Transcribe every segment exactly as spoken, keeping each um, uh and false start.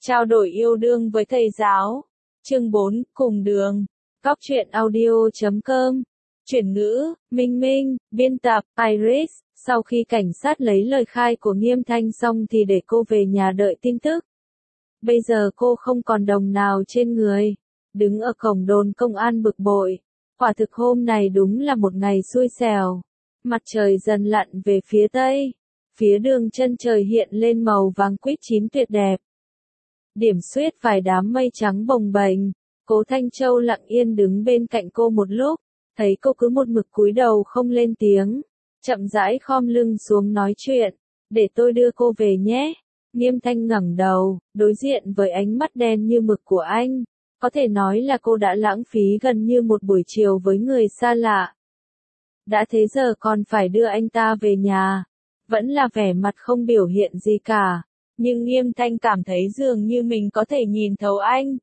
Trao đổi yêu đương với thầy giáo. Chương bốn, cùng đường. Góc truyện audio chấm com. Chuyển ngữ, Minh Minh, biên tập, Iris. Sau khi cảnh sát lấy lời khai của Nghiêm Thanh xong thì để cô về nhà đợi tin tức. Bây giờ cô không còn đồng nào trên người. Đứng ở cổng đồn công an bực bội. Quả thực hôm này đúng là một ngày xui xẻo. Mặt trời dần lặn về phía tây. Phía đường chân trời hiện lên màu vàng quýt chín tuyệt đẹp. Điểm xuyết vài đám mây trắng bồng bềnh. Cố Thanh Châu lặng yên đứng bên cạnh cô một lúc, thấy cô cứ một mực cúi đầu không lên tiếng, chậm rãi khom lưng xuống nói chuyện, để tôi đưa cô về nhé. Nghiêm Thanh ngẩng đầu, đối diện với ánh mắt đen như mực của anh, có thể nói là cô đã lãng phí gần như một buổi chiều với người xa lạ. Đã thế giờ còn phải đưa anh ta về nhà, vẫn là vẻ mặt không biểu hiện gì cả. Nhưng Nghiêm Thanh cảm thấy dường như mình có thể nhìn thấu anh.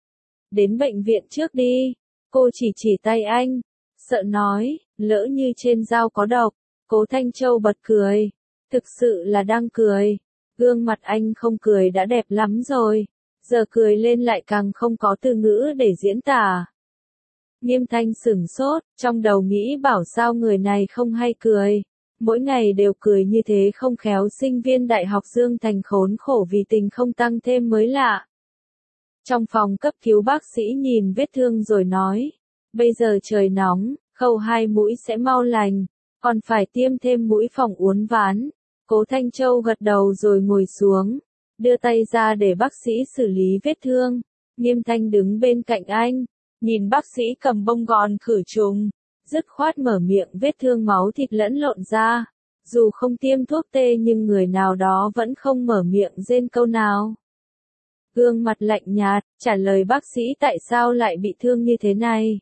Đến bệnh viện trước đi. Cô chỉ chỉ tay anh. Sợ nói, lỡ như trên dao có độc. Cố Thanh Châu bật cười. Thực sự là đang cười. Gương mặt anh không cười đã đẹp lắm rồi. Giờ cười lên lại càng không có từ ngữ để diễn tả. Nghiêm Thanh sửng sốt, trong đầu nghĩ bảo sao người này không hay cười. Mỗi ngày đều cười như thế không khéo sinh viên đại học Dương Thành khốn khổ vì tình không tăng thêm mới lạ. Trong phòng cấp cứu bác sĩ nhìn vết thương rồi nói, bây giờ trời nóng, khâu hai mũi sẽ mau lành, còn phải tiêm thêm mũi phòng uốn ván. Cố Thanh Châu gật đầu rồi ngồi xuống, đưa tay ra để bác sĩ xử lý vết thương. Nghiêm Thanh đứng bên cạnh anh, nhìn bác sĩ cầm bông gòn khử trùng. Dứt khoát mở miệng vết thương máu thịt lẫn lộn ra. Dù không tiêm thuốc tê nhưng người nào đó vẫn không mở miệng rên câu nào. Gương mặt lạnh nhạt, trả lời bác sĩ tại sao lại bị thương như thế này.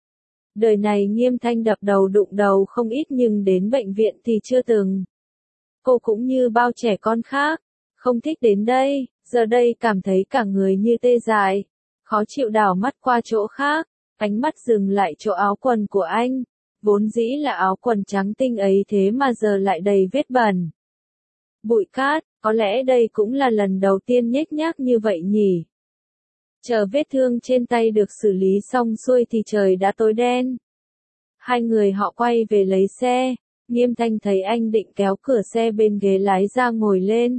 Đời này Nghiêm Thanh đập đầu đụng đầu không ít nhưng đến bệnh viện thì chưa từng. Cô cũng như bao trẻ con khác, không thích đến đây, giờ đây cảm thấy cả người như tê dại. Khó chịu đảo mắt qua chỗ khác. Ánh mắt dừng lại chỗ áo quần của anh, vốn dĩ là áo quần trắng tinh ấy thế mà giờ lại đầy vết bẩn. Bụi cát, có lẽ đây cũng là lần đầu tiên nhếch nhác như vậy nhỉ. Chờ vết thương trên tay được xử lý xong xuôi thì trời đã tối đen. Hai người họ quay về lấy xe, Nghiêm Thanh thấy anh định kéo cửa xe bên ghế lái ra ngồi lên.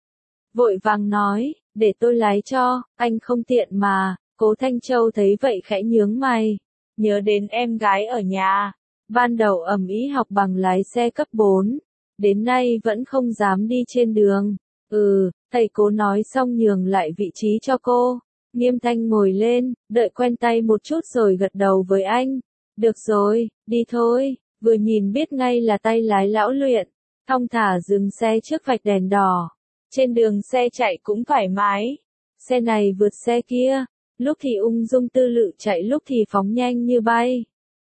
Vội vàng nói, để tôi lái cho, anh không tiện mà. Cố Thanh Châu thấy vậy khẽ nhướng mày, nhớ đến em gái ở nhà, ban đầu ầm ĩ học bằng lái xe cấp bốn, đến nay vẫn không dám đi trên đường. Ừ, thầy Cố nói xong nhường lại vị trí cho cô. Nghiêm Thanh ngồi lên, đợi quen tay một chút rồi gật đầu với anh. Được rồi, đi thôi, vừa nhìn biết ngay là tay lái lão luyện. Thong thả dừng xe trước vạch đèn đỏ. Trên đường xe chạy cũng thoải mái. Xe này vượt xe kia. Lúc thì ung dung tư lự chạy lúc thì phóng nhanh như bay.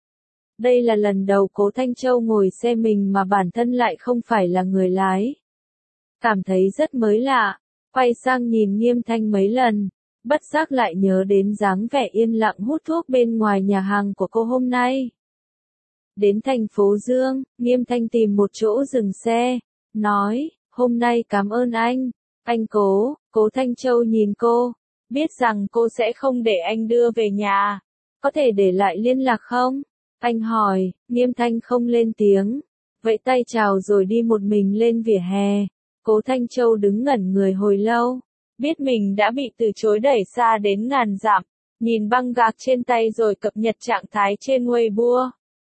Đây là lần đầu Cố Thanh Châu ngồi xe mình mà bản thân lại không phải là người lái. Cảm thấy rất mới lạ, quay sang nhìn Nghiêm Thanh mấy lần, bất giác lại nhớ đến dáng vẻ yên lặng hút thuốc bên ngoài nhà hàng của cô hôm nay. Đến thành phố Dương, Nghiêm Thanh tìm một chỗ dừng xe, nói, hôm nay cảm ơn anh, anh Cố. Cố Thanh Châu nhìn cô. Biết rằng cô sẽ không để anh đưa về nhà. Có thể để lại liên lạc không? Anh hỏi. Nghiêm Thanh không lên tiếng. Vẫy tay chào rồi đi một mình lên vỉa hè. Cố Thanh Châu đứng ngẩn người hồi lâu. Biết mình đã bị từ chối đẩy xa đến ngàn dặm. Nhìn băng gạc trên tay rồi cập nhật trạng thái trên Weibo.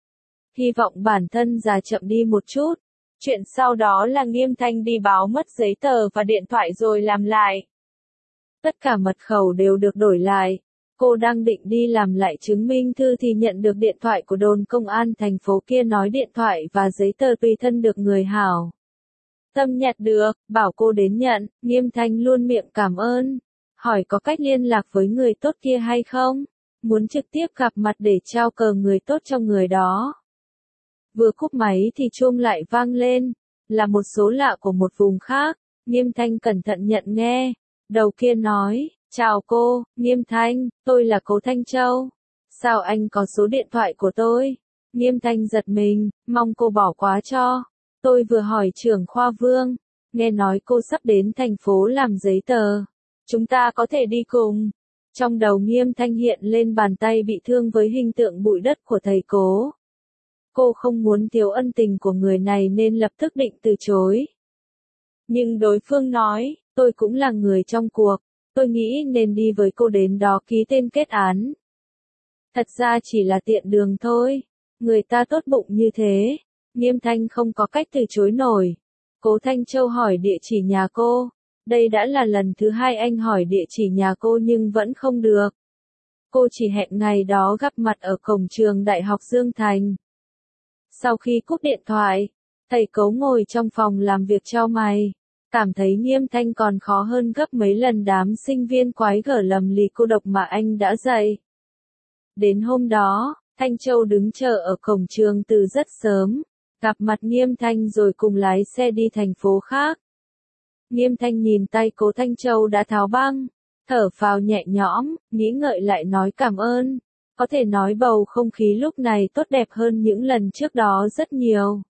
Hy vọng bản thân già chậm đi một chút. Chuyện sau đó là Nghiêm Thanh đi báo mất giấy tờ và điện thoại rồi làm lại. Tất cả mật khẩu đều được đổi lại. Cô đang định đi làm lại chứng minh thư thì nhận được điện thoại của đồn công an thành phố kia nói điện thoại và giấy tờ tùy thân được người hảo tâm nhặt được, bảo cô đến nhận. Nghiêm Thanh luôn miệng cảm ơn. Hỏi có cách liên lạc với người tốt kia hay không? Muốn trực tiếp gặp mặt để trao cờ người tốt cho người đó. Vừa cúp máy thì chuông lại vang lên. Là một số lạ của một vùng khác. Nghiêm Thanh cẩn thận nhận nghe. Đầu kia nói, chào cô, Nghiêm Thanh, tôi là Cố Thanh Châu. Sao anh có số điện thoại của tôi? Nghiêm Thanh giật mình, mong cô bỏ qua cho. Tôi vừa hỏi trưởng khoa Vương, nghe nói cô sắp đến thành phố làm giấy tờ. Chúng ta có thể đi cùng. Trong đầu Nghiêm Thanh hiện lên bàn tay bị thương với hình tượng bụi đất của thầy Cố. Cô không muốn thiếu ân tình của người này nên lập tức định từ chối. Nhưng đối phương nói, tôi cũng là người trong cuộc, tôi nghĩ nên đi với cô đến đó ký tên kết án. Thật ra chỉ là tiện đường thôi, người ta tốt bụng như thế, Nghiêm Thanh không có cách từ chối nổi. Cố Thanh Châu hỏi địa chỉ nhà cô, đây đã là lần thứ hai anh hỏi địa chỉ nhà cô nhưng vẫn không được. Cô chỉ hẹn ngày đó gặp mặt ở cổng trường Đại học Dương Thành. Sau khi cúp điện thoại, thầy Cố ngồi trong phòng làm việc chau mày, cảm thấy Nghiêm Thanh còn khó hơn gấp mấy lần đám sinh viên quái gở lầm lì cô độc mà anh đã dạy. Đến hôm đó, Thanh Châu đứng chờ ở cổng trường từ rất sớm, gặp mặt Nghiêm Thanh rồi cùng lái xe đi thành phố khác. Nghiêm Thanh nhìn tay Cố Thanh Châu đã tháo băng, thở phào nhẹ nhõm, nghĩ ngợi lại nói cảm ơn. Có thể nói bầu không khí lúc này tốt đẹp hơn những lần trước đó rất nhiều.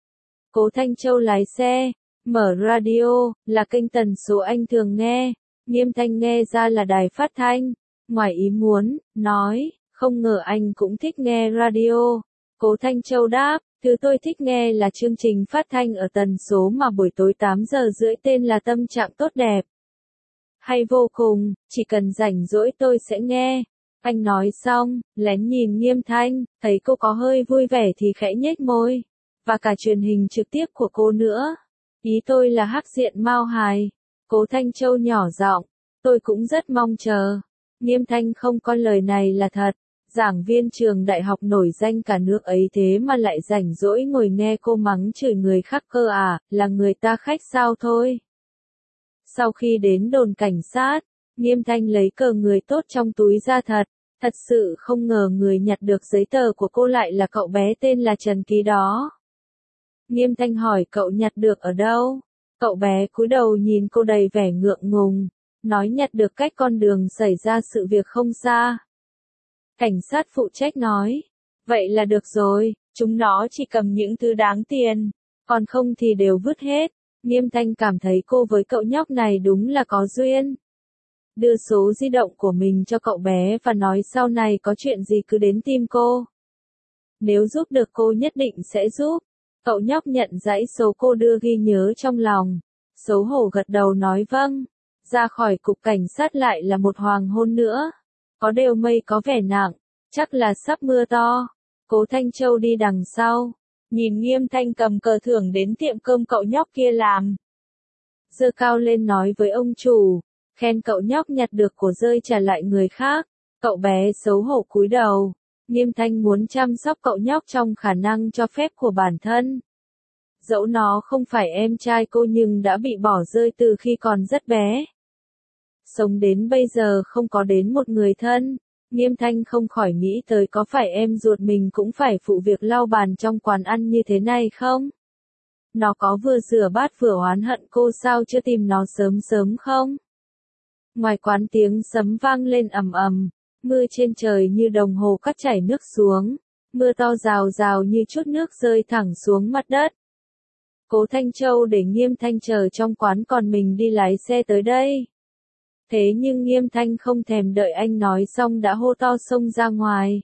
Cố Thanh Châu lái xe, mở radio, là kênh tần số anh thường nghe. Nghiêm Thanh nghe ra là đài phát thanh. Ngoài ý muốn, nói, không ngờ anh cũng thích nghe radio. Cố Thanh Châu đáp, thứ tôi thích nghe là chương trình phát thanh ở tần số mà buổi tối tám giờ rưỡi tên là Tâm Trạng Tốt Đẹp. Hay vô cùng, chỉ cần rảnh rỗi tôi sẽ nghe. Anh nói xong, lén nhìn Nghiêm Thanh, thấy cô có hơi vui vẻ thì khẽ nhếch môi. Và cả truyền hình trực tiếp của cô nữa. Ý tôi là hắc diện Mao hài. Cố Thanh Châu nhỏ giọng, tôi cũng rất mong chờ. Nghiêm Thanh không coi lời này là thật. Giảng viên trường đại học nổi danh cả nước ấy thế mà lại rảnh rỗi ngồi nghe cô mắng chửi người khác cơ à, là người ta khách sao thôi. Sau khi đến đồn cảnh sát, Nghiêm Thanh lấy cờ người tốt trong túi ra thật, thật sự không ngờ người nhặt được giấy tờ của cô lại là cậu bé tên là Trần Ký đó. Nghiêm Thanh hỏi cậu nhặt được ở đâu? Cậu bé cúi đầu nhìn cô đầy vẻ ngượng ngùng, nói nhặt được cách con đường xảy ra sự việc không xa. Cảnh sát phụ trách nói, vậy là được rồi, chúng nó chỉ cầm những thứ đáng tiền, còn không thì đều vứt hết. Nghiêm Thanh cảm thấy cô với cậu nhóc này đúng là có duyên. Đưa số di động của mình cho cậu bé và nói sau này có chuyện gì cứ đến tìm cô. Nếu giúp được cô nhất định sẽ giúp. Cậu nhóc nhận dãy số cô đưa ghi nhớ trong lòng. Xấu hổ gật đầu nói vâng. Ra khỏi cục cảnh sát lại là một hoàng hôn nữa. Có đều mây có vẻ nặng, chắc là sắp mưa to. Cố Thanh Châu đi đằng sau, nhìn Nghiêm Thanh cầm cờ thưởng đến tiệm cơm cậu nhóc kia làm. Giơ cao lên nói với ông chủ, khen cậu nhóc nhặt được của rơi trả lại người khác. Cậu bé xấu hổ cúi đầu. Nghiêm Thanh muốn chăm sóc cậu nhóc trong khả năng cho phép của bản thân. Dẫu nó không phải em trai cô nhưng đã bị bỏ rơi từ khi còn rất bé. Sống đến bây giờ không có đến một người thân, Nghiêm Thanh không khỏi nghĩ tới có phải em ruột mình cũng phải phụ việc lau bàn trong quán ăn như thế này không? Nó có vừa rửa bát vừa oán hận cô sao chưa tìm nó sớm sớm không? Ngoài quán tiếng sấm vang lên ầm ầm, mưa trên trời như đồng hồ cắt chảy nước xuống, mưa to rào rào như chút nước rơi thẳng xuống mặt đất. Cố Thanh Châu để Nghiêm Thanh chờ trong quán còn mình đi lái xe tới đây. Thế nhưng Nghiêm Thanh không thèm đợi anh nói xong đã hô to xông ra ngoài.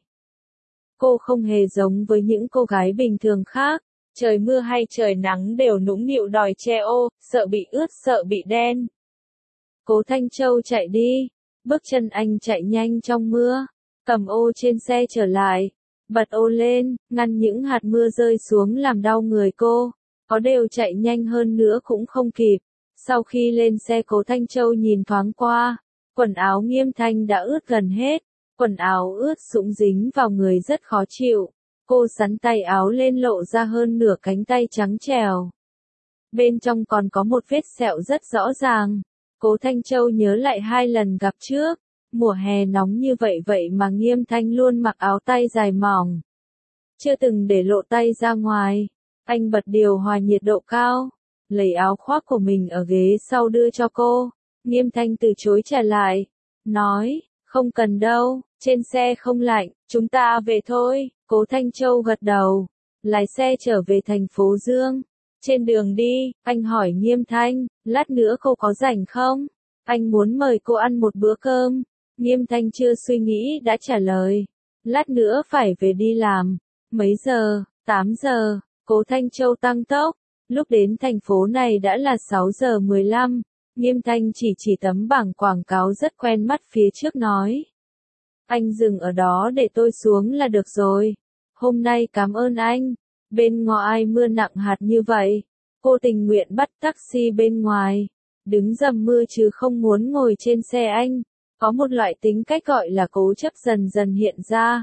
Cô không hề giống với những cô gái bình thường khác, trời mưa hay trời nắng đều nũng nịu đòi che ô, sợ bị ướt sợ bị đen. Cố Thanh Châu chạy đi, bước chân anh chạy nhanh trong mưa, cầm ô trên xe trở lại, bật ô lên, ngăn những hạt mưa rơi xuống làm đau người cô, có đều chạy nhanh hơn nữa cũng không kịp. Sau khi lên xe Cố Thanh Châu nhìn thoáng qua, quần áo Nghiêm Thanh đã ướt gần hết, quần áo ướt sũng dính vào người rất khó chịu. Cô xắn tay áo lên lộ ra hơn nửa cánh tay trắng trẻo. Bên trong còn có một vết sẹo rất rõ ràng. Cố Thanh Châu nhớ lại hai lần gặp trước, mùa hè nóng như vậy vậy mà Nghiêm Thanh luôn mặc áo tay dài mỏng. Chưa từng để lộ tay ra ngoài, anh bật điều hòa nhiệt độ cao. Lấy áo khoác của mình ở ghế sau đưa cho cô, Nghiêm Thanh từ chối trả lại, nói, không cần đâu, trên xe không lạnh, chúng ta về thôi. Cố Thanh Châu gật đầu, lái xe trở về thành phố Dương. Trên đường đi, anh hỏi Nghiêm Thanh, lát nữa cô có rảnh không? Anh muốn mời cô ăn một bữa cơm. Nghiêm Thanh chưa suy nghĩ đã trả lời. Lát nữa phải về đi làm. Mấy giờ? tám giờ. Cố Thanh Châu tăng tốc. Lúc đến thành phố này đã là sáu giờ mười lăm. Nghiêm Thanh chỉ chỉ tấm bảng quảng cáo rất quen mắt phía trước nói. Anh dừng ở đó để tôi xuống là được rồi. Hôm nay cảm ơn anh. Bên ngoài mưa nặng hạt như vậy. Cô tình nguyện bắt taxi bên ngoài. Đứng dầm mưa chứ không muốn ngồi trên xe anh. Có một loại tính cách gọi là cố chấp dần dần hiện ra.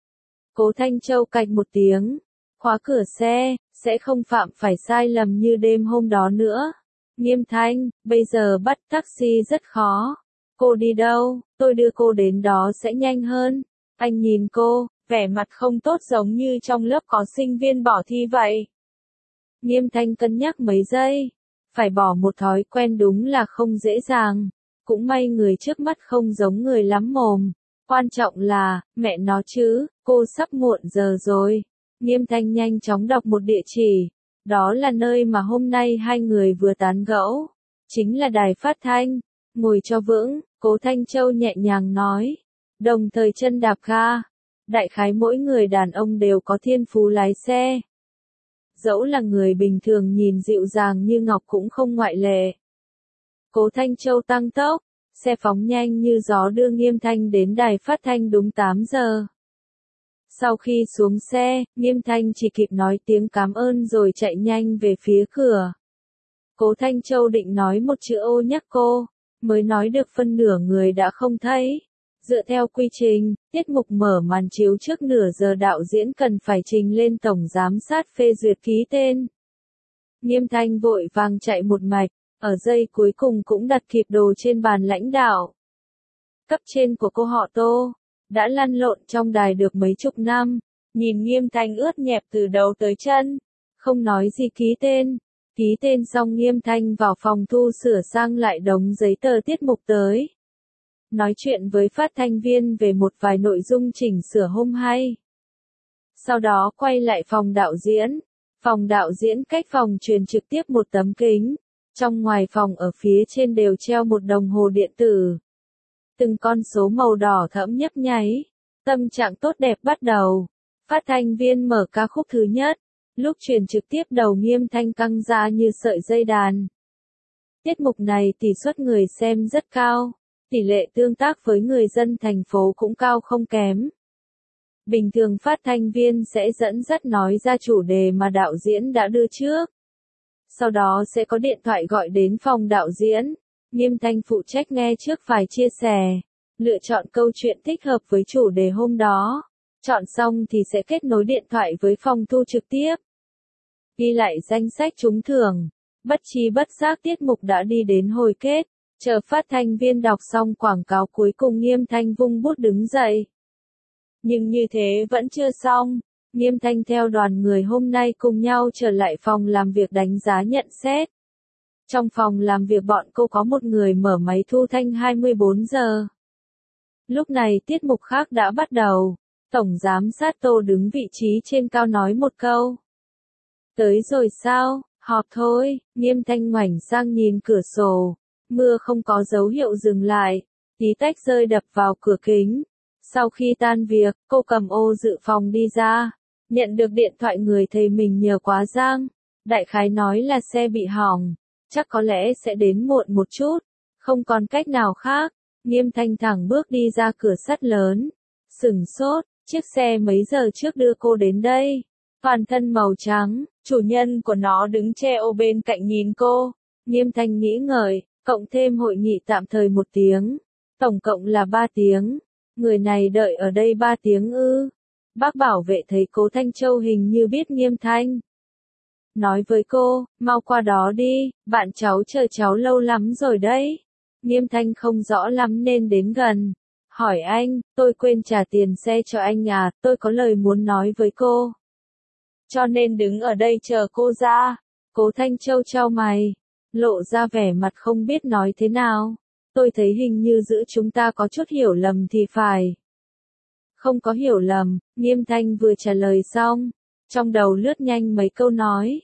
Cố Thanh Châu cạch một tiếng. Khóa cửa xe, sẽ không phạm phải sai lầm như đêm hôm đó nữa. Nghiêm Thanh, bây giờ bắt taxi rất khó. Cô đi đâu, tôi đưa cô đến đó sẽ nhanh hơn. Anh nhìn cô, vẻ mặt không tốt giống như trong lớp có sinh viên bỏ thi vậy. Nghiêm Thanh cân nhắc mấy giây. Phải bỏ một thói quen đúng là không dễ dàng. Cũng may người trước mắt không giống người lắm mồm. Quan trọng là, mẹ nó chứ, cô sắp muộn giờ rồi. Nghiêm Thanh nhanh chóng đọc một địa chỉ. Đó là nơi mà hôm nay hai người vừa tán gẫu. Chính là đài phát thanh. Ngồi cho vững, Cố Thanh Châu nhẹ nhàng nói. Đồng thời chân đạp ga. Đại khái mỗi người đàn ông đều có thiên phú lái xe. Dẫu là người bình thường nhìn dịu dàng như ngọc cũng không ngoại lệ. Cố Thanh Châu tăng tốc. Xe phóng nhanh như gió đưa Nghiêm Thanh đến đài phát thanh đúng tám giờ. Sau khi xuống xe, Nghiêm Thanh chỉ kịp nói tiếng cảm ơn rồi chạy nhanh về phía cửa. Cố Thanh Châu định nói một chữ ô nhắc cô, mới nói được phân nửa người đã không thấy. Dựa theo quy trình, tiết mục mở màn chiếu trước nửa giờ đạo diễn cần phải trình lên tổng giám sát phê duyệt ký tên. Nghiêm Thanh vội vàng chạy một mạch, ở giây cuối cùng cũng đặt kịp đồ trên bàn lãnh đạo. Cấp trên của cô họ Tô, đã lăn lộn trong đài được mấy chục năm, nhìn Nghiêm Thanh ướt nhẹp từ đầu tới chân, không nói gì ký tên. Ký tên xong Nghiêm Thanh vào phòng thu sửa sang lại đống giấy tờ tiết mục tới. Nói chuyện với phát thanh viên về một vài nội dung chỉnh sửa hôm hay. Sau đó quay lại phòng đạo diễn. Phòng đạo diễn cách phòng truyền trực tiếp một tấm kính. Trong ngoài phòng ở phía trên đều treo một đồng hồ điện tử. Từng con số màu đỏ thẫm nhấp nháy. Tâm trạng tốt đẹp bắt đầu. Phát thanh viên mở ca khúc thứ nhất. Lúc truyền trực tiếp đầu Nghiêm Thanh căng ra như sợi dây đàn. Tiết mục này tỷ suất người xem rất cao. Tỷ lệ tương tác với người dân thành phố cũng cao không kém. Bình thường phát thanh viên sẽ dẫn dắt nói ra chủ đề mà đạo diễn đã đưa trước. Sau đó sẽ có điện thoại gọi đến phòng đạo diễn. Nghiêm Thanh phụ trách nghe trước phải chia sẻ. Lựa chọn câu chuyện thích hợp với chủ đề hôm đó. Chọn xong thì sẽ kết nối điện thoại với phòng thu trực tiếp. Ghi lại danh sách trúng thưởng. Bất chi bất giác tiết mục đã đi đến hồi kết. Chờ phát thanh viên đọc xong quảng cáo cuối cùng Nghiêm Thanh vung bút đứng dậy. Nhưng như thế vẫn chưa xong. Nghiêm Thanh theo đoàn người hôm nay cùng nhau trở lại phòng làm việc đánh giá nhận xét. Trong phòng làm việc bọn cô có một người mở máy thu thanh hai mươi bốn giờ. Lúc này tiết mục khác đã bắt đầu. Tổng giám sát Tô đứng vị trí trên cao nói một câu. Tới rồi sao, họp thôi. Nghiêm Thanh ngoảnh sang nhìn cửa sổ. Mưa không có dấu hiệu dừng lại. Tí tách rơi đập vào cửa kính. Sau khi tan việc, cô cầm ô dự phòng đi ra. Nhận được điện thoại người thầy mình nhờ quá giang. Đại khái nói là xe bị hỏng. Chắc có lẽ sẽ đến muộn một chút. Không còn cách nào khác. Nghiêm Thanh thẳng bước đi ra cửa sắt lớn. Sửng sốt, chiếc xe mấy giờ trước đưa cô đến đây. Toàn thân màu trắng, chủ nhân của nó đứng che ô bên cạnh nhìn cô. Nghiêm Thanh nghĩ ngợi, cộng thêm hội nghị tạm thời một tiếng. Tổng cộng là ba tiếng. Người này đợi ở đây ba tiếng ư. Bác bảo vệ thấy Cố Thanh Châu hình như biết Nghiêm Thanh. Nói với cô, mau qua đó đi, bạn cháu chờ cháu lâu lắm rồi đấy. Nghiêm Thanh không rõ lắm nên đến gần. Hỏi anh, tôi quên trả tiền xe cho anh à, tôi có lời muốn nói với cô. Cho nên đứng ở đây chờ cô ra. Cố Thanh Châu chau mày, lộ ra vẻ mặt không biết nói thế nào. Tôi thấy hình như giữa chúng ta có chút hiểu lầm thì phải. Không có hiểu lầm, Nghiêm Thanh vừa trả lời xong. Trong đầu lướt nhanh mấy câu nói.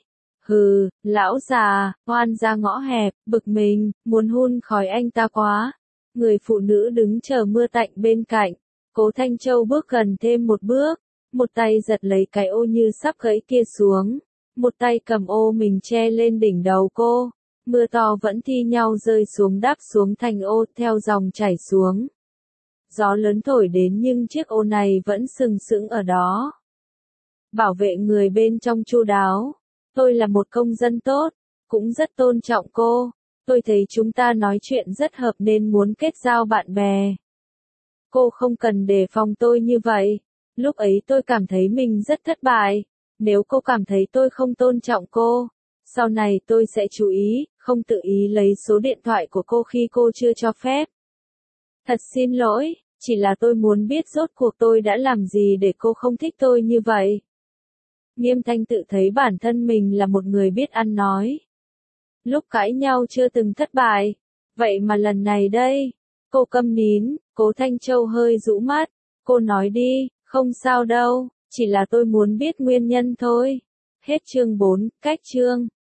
Hừ, lão già, oan ra ngõ hẹp, bực mình, muốn hun khói anh ta quá. Người phụ nữ đứng chờ mưa tạnh bên cạnh. Cố Thanh Châu bước gần thêm một bước. Một tay giật lấy cái ô như sắp gãy kia xuống. Một tay cầm ô mình che lên đỉnh đầu cô. Mưa to vẫn thi nhau rơi xuống đáp xuống thành ô theo dòng chảy xuống. Gió lớn thổi đến nhưng chiếc ô này vẫn sừng sững ở đó. Bảo vệ người bên trong chu đáo. Tôi là một công dân tốt, cũng rất tôn trọng cô. Tôi thấy chúng ta nói chuyện rất hợp nên muốn kết giao bạn bè. Cô không cần đề phòng tôi như vậy. Lúc ấy tôi cảm thấy mình rất thất bại. Nếu cô cảm thấy tôi không tôn trọng cô, sau này tôi sẽ chú ý, không tự ý lấy số điện thoại của cô khi cô chưa cho phép. Thật xin lỗi, chỉ là tôi muốn biết rốt cuộc tôi đã làm gì để cô không thích tôi như vậy. Nghiêm Thanh tự thấy bản thân mình là một người biết ăn nói. Lúc cãi nhau chưa từng thất bại. Vậy mà lần này đây, cô câm nín, Cố Thanh Châu hơi rũ mắt. Cô nói đi, không sao đâu, chỉ là tôi muốn biết nguyên nhân thôi. Hết chương bốn, cách chương.